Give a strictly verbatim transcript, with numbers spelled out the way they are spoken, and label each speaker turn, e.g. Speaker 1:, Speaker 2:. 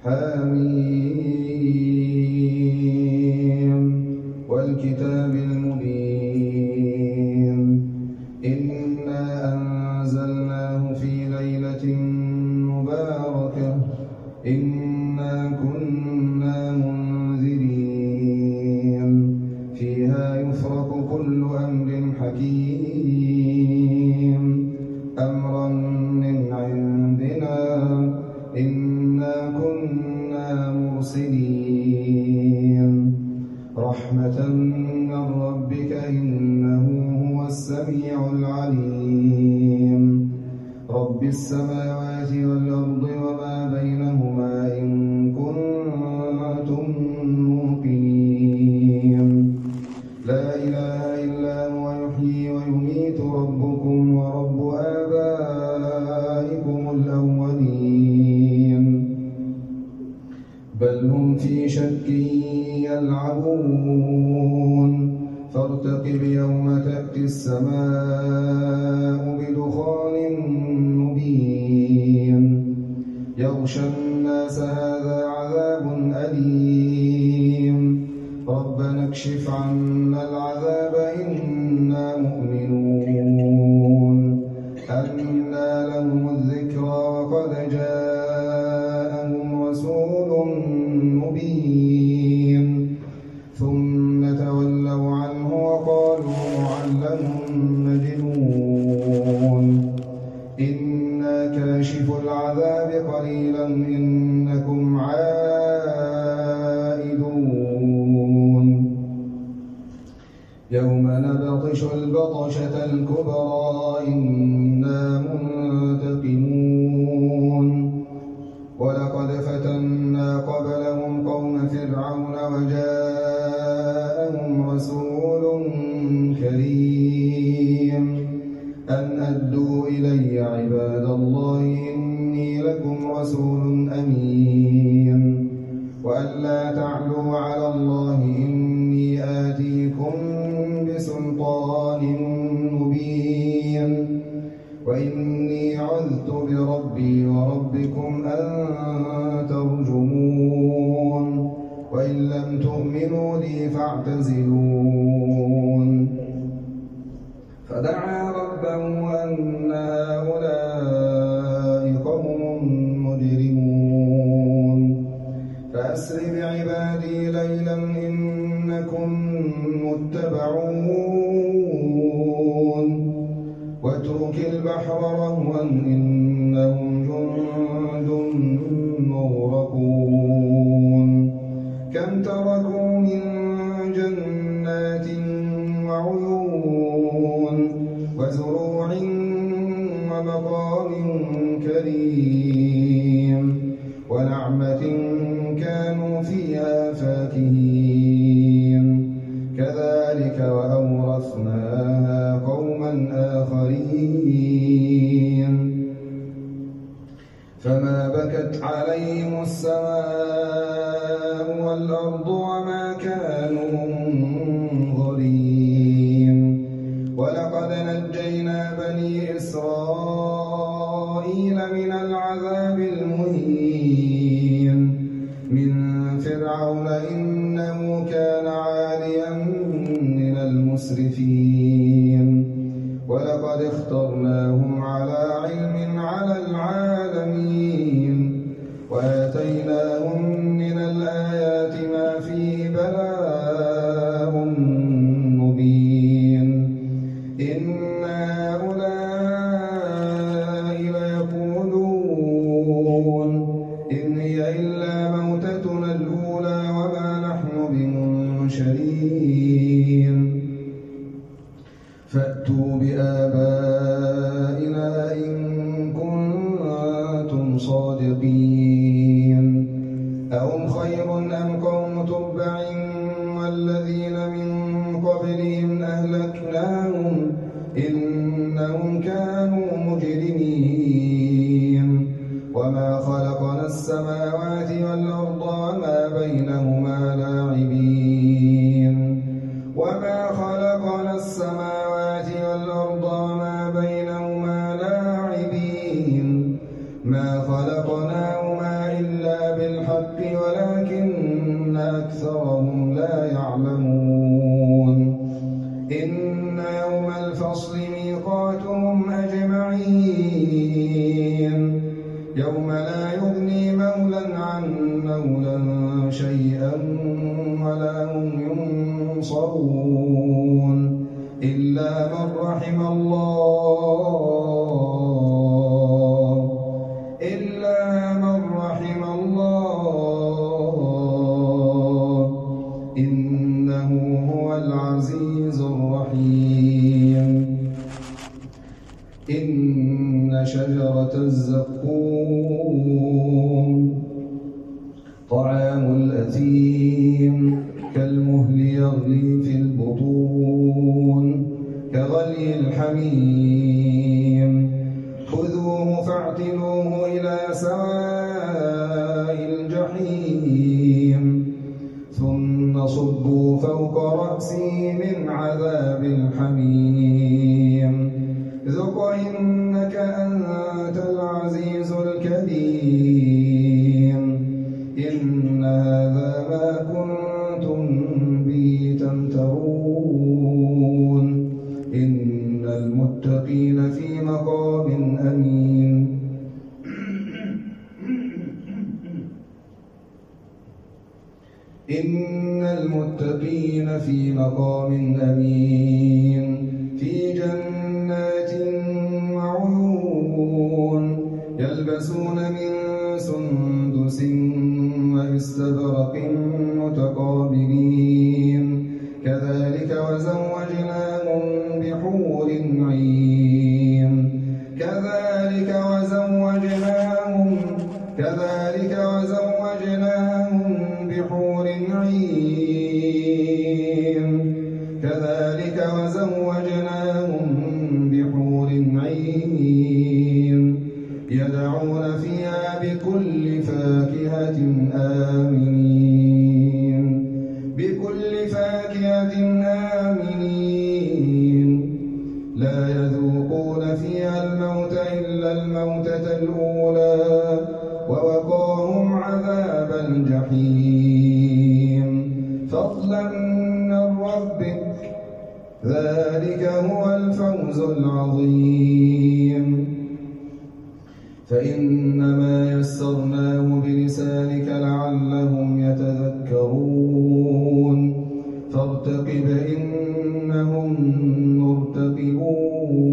Speaker 1: حميم والكتاب المبين إنا أنزلناه في ليلة مباركة إنا كنا منذرين فيها يفرق كل أمر حكيم أمرا من عندنا إنا كنا مرسلين رحمة من ربك إنه هو السميع العليم رب السماوات والأرض وما بينهما إن كنتم موقنين لا إله إلا هو يحيي ويميت ربكم ورب آبائكم الأولين بل هم في شك يلعبون فارتقب يوم تأتي السماء بدخان مبين يغشى الناس هذا عذاب أليم ربنا اكشف عنا العذاب إنا مؤمنون أنى لهم الذكرى وقد جاءهم رسول مبين ثم تولوا عنه وقالوا معلم مجنون إنا كاشف العذاب قليلا إنكم عائدون يوم نبطش البطشة الكبرى إنا منتقمون ولقد فتنا قبلهم قوم فرعون وجاءهم رسول كريم أن أدوا إلي عباد الله إني لكم رسول أمين وأن لا تعلوا على الله إني آتيكم بسلطان مبين وإني عذت بربي وربكم أن ترجمون وإن لم تؤمنوا لي فاعتزلون فدعا ربه أن هؤلاء قوم مجرمون فأسر بعبادي ليلا إنكم متبعون واترك البحر رهوا إنهم جند مغرقون كم تركوا من جنات وعيون وزروع ومقام كريم ونعمة كانوا فيها فاكهين كذلك وأورثناها قوما آخرين فما بكت عليهم السماء والأرض وما كانوا منظرين ولقد نجينا بني إسرائيل من العذاب المهين من فرعون إنه كان عاليا من المسرفين ولقد اخترناهم على علم على العالمين وآتيناهم من الآيات ما فيه بلاء مبين إن هؤلاء ليقولون إن هي إلا موتتنا الأولى وما نحن بمنشرين فأتوا بآبائنا إن كنتم صادقين أهم خير أم قوم تبع والذين من قبلهم أهلكناهم إنهم كانوا مجرمين وما خلقنا السماوات والأرض وما بينهما لاعبين وما خلقنا السماوات والأرض وما بينهما لاعبين ما خلقناهما إلا بالحق بالحق ولكن أكثرهم لا يعلمون إن يوم الفصل ميقاتهم أجمعين يوم لا يغني مولى عن مولى شيئا ولا هم ينصرون إلا من رحم الله إلا من رحم الله إنه هو العزيز الرحيم إن شجرة الزقوم طعام الأثيم كالمهل يغلي في البطون كغلي الحميم خذوه فاعتلوه إلى سواء الجحيم ثم صبوا فوق رأسه من عذاب الحميم ذق إنك أنت العزيز الكريم إن هذا ما كنتم به تمترون إن المتقين في مقام أمين إن المتقين في مقام أمين في جنات وعيون يلبسون من سندس واستبرق متقابلين كذلك وزوجناهم بحور عين كذلك وزوجناهم كذلك وزوجناهم بحور عين كذلك وزوجناهم بحور عين يدعون فيها بكل فاكهة آمنين بكل فاكهة آمنين لا يذوقون فيها الموت إلا الموتة الأولى ووقاهم عذاب الجحيم فضلا من ربك ذلك هو الفوز العظيم فإنما يسرناه بلسانك لعلهم يتذكرون فارتقب إنهم مرتقبون